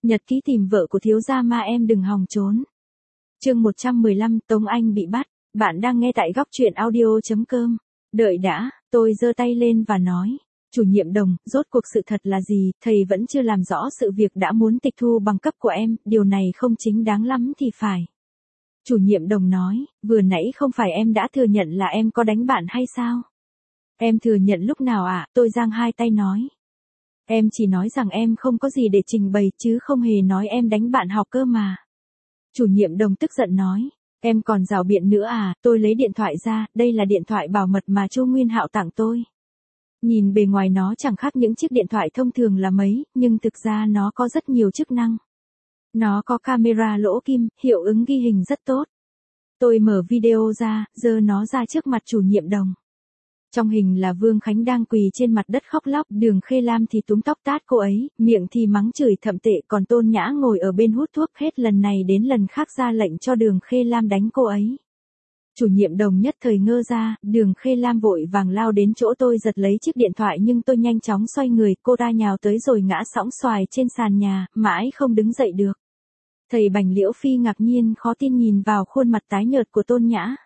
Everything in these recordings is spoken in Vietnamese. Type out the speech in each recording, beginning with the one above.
Nhật ký tìm vợ của thiếu gia ma em đừng hòng trốn. Chương 115 Tống Anh bị bắt. Bạn đang nghe tại góc truyện audio.com. Đợi đã, tôi giơ tay lên và nói. Chủ nhiệm Đồng, rốt cuộc sự thật là gì, thầy vẫn chưa làm rõ sự việc đã muốn tịch thu bằng cấp của em, điều này không chính đáng lắm thì phải. Chủ nhiệm Đồng nói, vừa nãy không phải em đã thừa nhận là em có đánh bạn hay sao? Em thừa nhận lúc nào ạ? Tôi giang hai tay nói. Em chỉ nói rằng em không có gì để trình bày chứ không hề nói em đánh bạn học cơ mà. Chủ nhiệm Đồng tức giận nói, em còn rảo biện nữa à? Tôi lấy điện thoại ra, đây là điện thoại bảo mật mà Chu Nguyên Hạo tặng tôi. Nhìn bề ngoài nó chẳng khác những chiếc điện thoại thông thường là mấy, nhưng thực ra nó có rất nhiều chức năng. Nó có camera lỗ kim, hiệu ứng ghi hình rất tốt. Tôi mở video ra, giơ nó ra trước mặt chủ nhiệm Đồng. Trong hình là Vương Khánh đang quỳ trên mặt đất khóc lóc, Đường Khê Lam thì túm tóc tát cô ấy, miệng thì mắng chửi thậm tệ, còn Tôn Nhã ngồi ở bên hút thuốc, hết lần này đến lần khác ra lệnh cho Đường Khê Lam đánh cô ấy. Chủ nhiệm Đồng nhất thời ngơ ra, Đường Khê Lam vội vàng lao đến chỗ tôi giật lấy chiếc điện thoại nhưng tôi nhanh chóng xoay người, cô ta nhào tới rồi ngã sõng xoài trên sàn nhà, mãi không đứng dậy được. Thầy Bành Liễu Phi ngạc nhiên khó tin nhìn vào khuôn mặt tái nhợt của Tôn Nhã.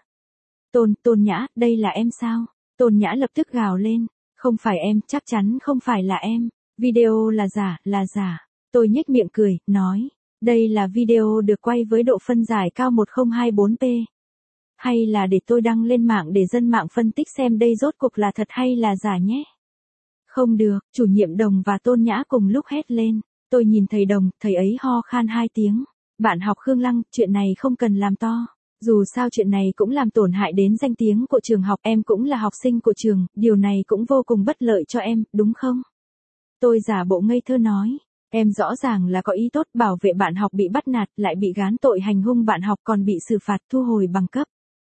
Tôn Nhã, đây là em sao? Tôn Nhã lập tức gào lên, không phải em, chắc chắn không phải là em, video là giả. Tôi nhếch miệng cười, nói, đây là video được quay với độ phân giải cao 1024p. Hay là để tôi đăng lên mạng để dân mạng phân tích xem đây rốt cuộc là thật hay là giả nhé. Không được, chủ nhiệm Đồng và Tôn Nhã cùng lúc hét lên. Tôi nhìn thầy Đồng, thầy ấy ho khan 2 tiếng. Bạn học Khương Lăng, chuyện này không cần làm to. Dù sao chuyện này cũng làm tổn hại đến danh tiếng của trường học, em cũng là học sinh của trường, điều này cũng vô cùng bất lợi cho em, đúng không? Tôi giả bộ ngây thơ nói, em rõ ràng là có ý tốt bảo vệ bạn học bị bắt nạt, lại bị gán tội hành hung bạn học còn bị xử phạt thu hồi bằng cấp.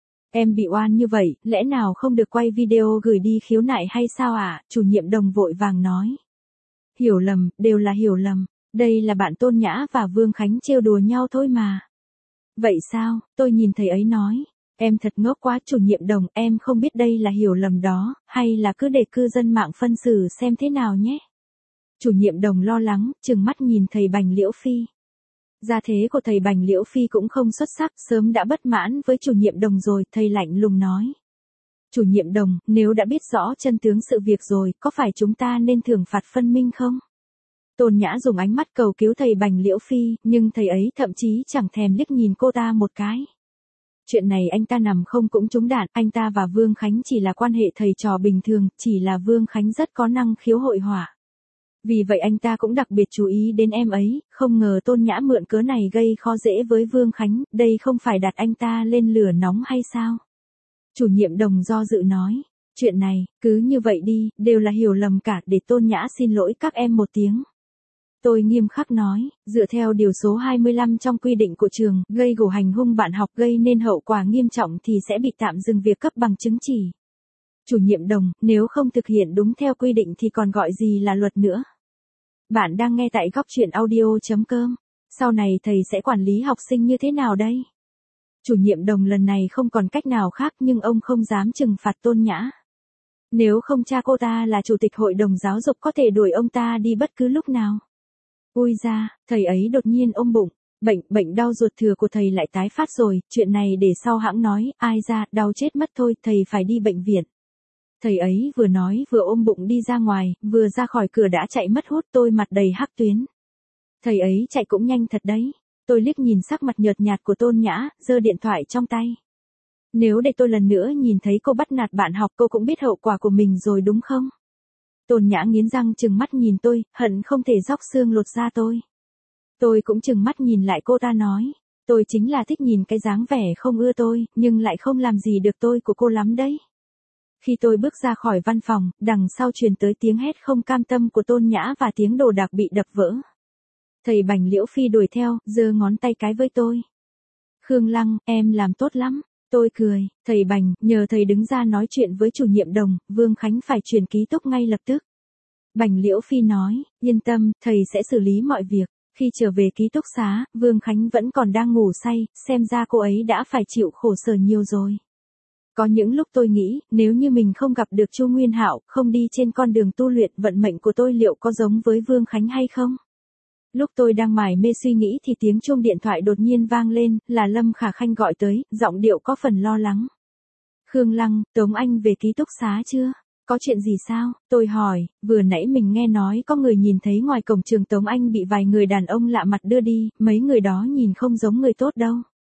Em bị oan như vậy, lẽ nào không được quay video gửi đi khiếu nại hay sao ạ? Chủ nhiệm Đồng vội vàng nói. Hiểu lầm, đều là hiểu lầm, đây là bạn Tôn Nhã và Vương Khánh trêu đùa nhau thôi mà. Vậy sao? Tôi nhìn thầy ấy nói, em thật ngốc quá. Chủ nhiệm Đồng, em không biết đây là hiểu lầm đó, hay là cứ để cư dân mạng phân xử xem thế nào nhé. Chủ nhiệm Đồng lo lắng, trừng mắt nhìn thầy Bành Liễu Phi. Gia thế của thầy Bành Liễu Phi cũng không xuất sắc, sớm đã bất mãn với chủ nhiệm Đồng rồi, thầy lạnh lùng nói. Chủ nhiệm Đồng, nếu đã biết rõ chân tướng sự việc rồi, có phải chúng ta nên thưởng phạt phân minh không? Tôn Nhã dùng ánh mắt cầu cứu thầy Bành Liễu Phi, nhưng thầy ấy thậm chí chẳng thèm liếc nhìn cô ta một cái. Chuyện này anh ta nằm không cũng trúng đạn, anh ta và Vương Khánh chỉ là quan hệ thầy trò bình thường, chỉ là Vương Khánh rất có năng khiếu hội họa. Vì vậy anh ta cũng đặc biệt chú ý đến em ấy, không ngờ Tôn Nhã mượn cớ này gây khó dễ với Vương Khánh, đây không phải đặt anh ta lên lửa nóng hay sao? Chủ nhiệm Đồng do dự nói, chuyện này, cứ như vậy đi, đều là hiểu lầm cả, để Tôn Nhã xin lỗi các em một tiếng. Tôi nghiêm khắc nói, dựa theo điều số 25 trong quy định của trường, gây gổ hành hung bạn học gây nên hậu quả nghiêm trọng thì sẽ bị tạm dừng việc cấp bằng chứng chỉ. Chủ nhiệm Đồng, nếu không thực hiện đúng theo quy định thì còn gọi gì là luật nữa. Bạn đang nghe tại góc truyện audio.com. Sau này thầy sẽ quản lý học sinh như thế nào đây? Chủ nhiệm Đồng lần này không còn cách nào khác nhưng ông không dám trừng phạt Tôn Nhã. Nếu không cha cô ta là chủ tịch hội đồng giáo dục có thể đuổi ông ta đi bất cứ lúc nào. Ui da, thầy ấy đột nhiên ôm bụng, bệnh đau ruột thừa của thầy lại tái phát rồi, chuyện này để sau hãng nói, ai da, đau chết mất thôi, thầy phải đi bệnh viện. Thầy ấy vừa nói vừa ôm bụng đi ra ngoài, vừa ra khỏi cửa đã chạy mất hút, tôi mặt đầy hắc tuyến. Thầy ấy chạy cũng nhanh thật đấy. Tôi liếc nhìn sắc mặt nhợt nhạt của Tôn Nhã, giơ điện thoại trong tay. Nếu để tôi lần nữa nhìn thấy cô bắt nạt bạn học cô cũng biết hậu quả của mình rồi đúng không? Tôn Nhã nghiến răng trừng mắt nhìn tôi, hận không thể róc xương lột da tôi. Tôi cũng trừng mắt nhìn lại cô ta nói, tôi chính là thích nhìn cái dáng vẻ không ưa tôi, nhưng lại không làm gì được tôi của cô lắm đấy. Khi tôi bước ra khỏi văn phòng, đằng sau truyền tới tiếng hét không cam tâm của Tôn Nhã và tiếng đồ đạc bị đập vỡ. Thầy Bành Liễu Phi đuổi theo, giơ ngón tay cái với tôi. Khương Lăng, em làm tốt lắm. Tôi cười, thầy Bành, nhờ thầy đứng ra nói chuyện với chủ nhiệm Đồng, Vương Khánh phải chuyển ký túc ngay lập tức. Bành Liễu Phi nói, yên tâm, thầy sẽ xử lý mọi việc. Khi trở về ký túc xá, Vương Khánh vẫn còn đang ngủ say, xem ra cô ấy đã phải chịu khổ sở nhiều rồi. Có những lúc tôi nghĩ, nếu như mình không gặp được Chu Nguyên Hạo, không đi trên con đường tu luyện, vận mệnh của tôi liệu có giống với Vương Khánh hay không? Lúc tôi đang mải mê suy nghĩ thì tiếng chuông điện thoại đột nhiên vang lên, là Lâm Khả Khanh gọi tới, giọng điệu có phần lo lắng. Khương Lăng, Tống Anh về ký túc xá chưa? Có chuyện gì sao? Tôi hỏi, vừa nãy mình nghe nói có người nhìn thấy ngoài cổng trường Tống Anh bị vài người đàn ông lạ mặt đưa đi, mấy người đó nhìn không giống người tốt đâu.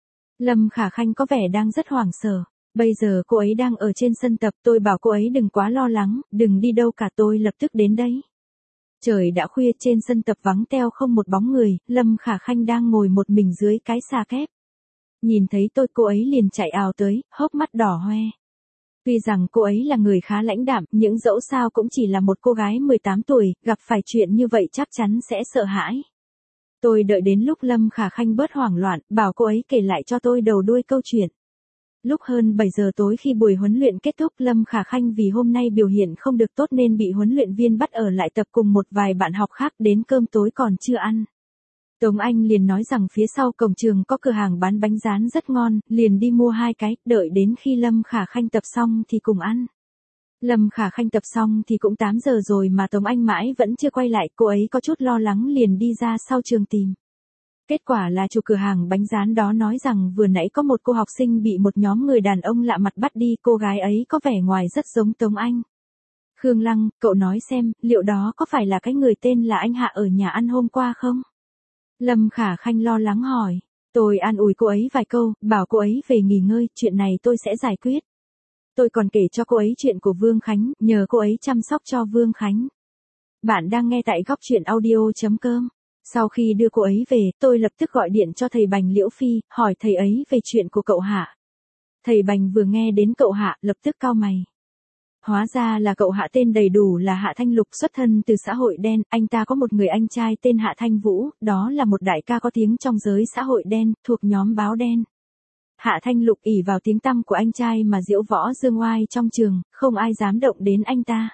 Lâm Khả Khanh có vẻ đang rất hoảng sợ. Bây giờ cô ấy đang ở trên sân tập, tôi bảo cô ấy đừng quá lo lắng, đừng đi đâu cả, tôi lập tức đến đấy. Trời đã khuya, trên sân tập vắng teo không một bóng người, Lâm Khả Khanh đang ngồi một mình dưới cái xà kép. Nhìn thấy tôi, cô ấy liền chạy ào tới, hốc mắt đỏ hoe. Tuy rằng cô ấy là người khá lãnh đạm, nhưng dẫu sao cũng chỉ là một cô gái 18 tuổi, gặp phải chuyện như vậy chắc chắn sẽ sợ hãi. Tôi đợi đến lúc Lâm Khả Khanh bớt hoảng loạn, bảo cô ấy kể lại cho tôi đầu đuôi câu chuyện. Lúc hơn 7 giờ tối khi buổi huấn luyện kết thúc, Lâm Khả Khanh vì hôm nay biểu hiện không được tốt nên bị huấn luyện viên bắt ở lại tập cùng một vài bạn học khác, đến cơm tối còn chưa ăn. Tống Anh liền nói rằng phía sau cổng trường có cửa hàng bán bánh rán rất ngon, liền đi mua 2 cái, đợi đến khi Lâm Khả Khanh tập xong thì cùng ăn. Lâm Khả Khanh tập xong thì cũng 8 giờ rồi mà Tống Anh mãi vẫn chưa quay lại, cô ấy có chút lo lắng liền đi ra sau trường tìm. Kết quả là chủ cửa hàng bánh rán đó nói rằng vừa nãy có một cô học sinh bị một nhóm người đàn ông lạ mặt bắt đi, cô gái ấy có vẻ ngoài rất giống Tống Anh. Khương Lăng, cậu nói xem, liệu đó có phải là cái người tên là anh Hạ ở nhà ăn hôm qua không? Lâm Khả Khanh lo lắng hỏi. Tôi an ủi cô ấy vài câu, bảo cô ấy về nghỉ ngơi, chuyện này tôi sẽ giải quyết. Tôi còn kể cho cô ấy chuyện của Vương Khánh, nhờ cô ấy chăm sóc cho Vương Khánh. Bạn đang nghe tại góc truyện audio.com. Sau khi đưa cô ấy về, tôi lập tức gọi điện cho thầy Bành Liễu Phi, hỏi thầy ấy về chuyện của cậu Hạ. Thầy Bành vừa nghe đến cậu Hạ, lập tức cau mày. Hóa ra là cậu Hạ tên đầy đủ là Hạ Thanh Lục, xuất thân từ xã hội đen, anh ta có một người anh trai tên Hạ Thanh Vũ, đó là một đại ca có tiếng trong giới xã hội đen, thuộc nhóm báo đen. Hạ Thanh Lục ỷ vào tiếng tăm của anh trai mà diễu võ dương oai trong trường, không ai dám động đến anh ta.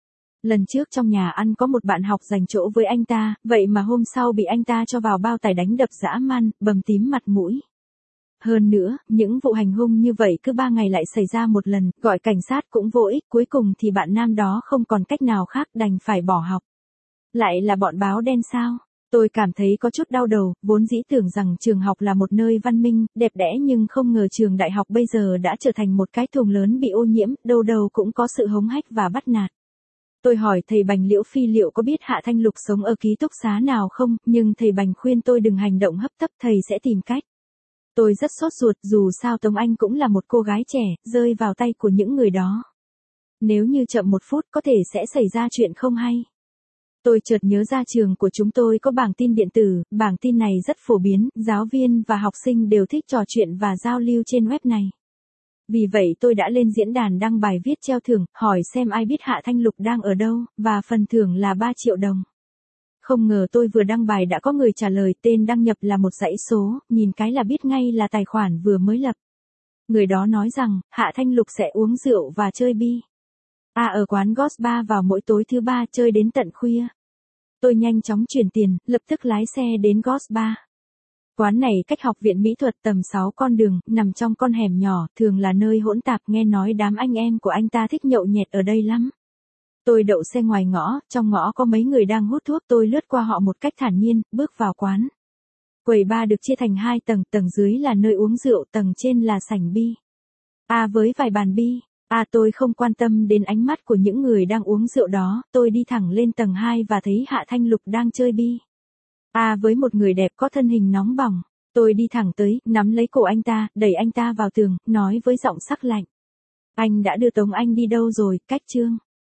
Lần trước trong nhà ăn có một bạn học giành chỗ với anh ta, vậy mà hôm sau bị anh ta cho vào bao tải đánh đập dã man, bầm tím mặt mũi. Hơn nữa, những vụ hành hung như vậy cứ 3 ngày lại xảy ra một lần, gọi cảnh sát cũng vô ích, cuối cùng thì bạn nam đó không còn cách nào khác đành phải bỏ học. Lại là bọn báo đen sao? Tôi cảm thấy có chút đau đầu, vốn dĩ tưởng rằng trường học là một nơi văn minh, đẹp đẽ nhưng không ngờ trường đại học bây giờ đã trở thành một cái thùng lớn bị ô nhiễm, đâu đâu cũng có sự hống hách và bắt nạt. Tôi hỏi thầy Bành Liễu Phi liệu có biết Hạ Thanh Lục sống ở ký túc xá nào không, nhưng thầy Bành khuyên tôi đừng hành động hấp tấp, thầy sẽ tìm cách. Tôi rất sốt ruột, dù sao Tống Anh cũng là một cô gái trẻ, rơi vào tay của những người đó. Nếu như chậm 1 phút có thể sẽ xảy ra chuyện không hay. Tôi chợt nhớ ra trường của chúng tôi có bảng tin điện tử, bảng tin này rất phổ biến, giáo viên và học sinh đều thích trò chuyện và giao lưu trên web này. Vì vậy tôi đã lên diễn đàn đăng bài viết treo thưởng, hỏi xem ai biết Hạ Thanh Lục đang ở đâu, và phần thưởng là 3 triệu đồng. Không ngờ tôi vừa đăng bài đã có người trả lời, tên đăng nhập là một dãy số, nhìn cái là biết ngay là tài khoản vừa mới lập. Người đó nói rằng, Hạ Thanh Lục sẽ uống rượu và chơi bi. Ở quán Ghost Bar vào mỗi tối thứ 3 chơi đến tận khuya. Tôi nhanh chóng chuyển tiền, lập tức lái xe đến Ghost Bar. Quán này cách học viện mỹ thuật tầm 6 con đường, nằm trong con hẻm nhỏ, thường là nơi hỗn tạp, nghe nói đám anh em của anh ta thích nhậu nhẹt ở đây lắm. Tôi đậu xe ngoài ngõ, trong ngõ có mấy người đang hút thuốc, tôi lướt qua họ một cách thản nhiên, bước vào quán. Quầy bar được chia thành 2 tầng, tầng dưới là nơi uống rượu, tầng trên là sảnh bi. Với vài bàn bi. Tôi không quan tâm đến ánh mắt của những người đang uống rượu đó, tôi đi thẳng lên tầng 2 và thấy Hạ Thanh Lục đang chơi bi. Với một người đẹp có thân hình nóng bỏng, tôi đi thẳng tới, nắm lấy cổ anh ta, đẩy anh ta vào tường, nói với giọng sắc lạnh. Anh đã đưa Tống Anh đi đâu rồi, cách chương.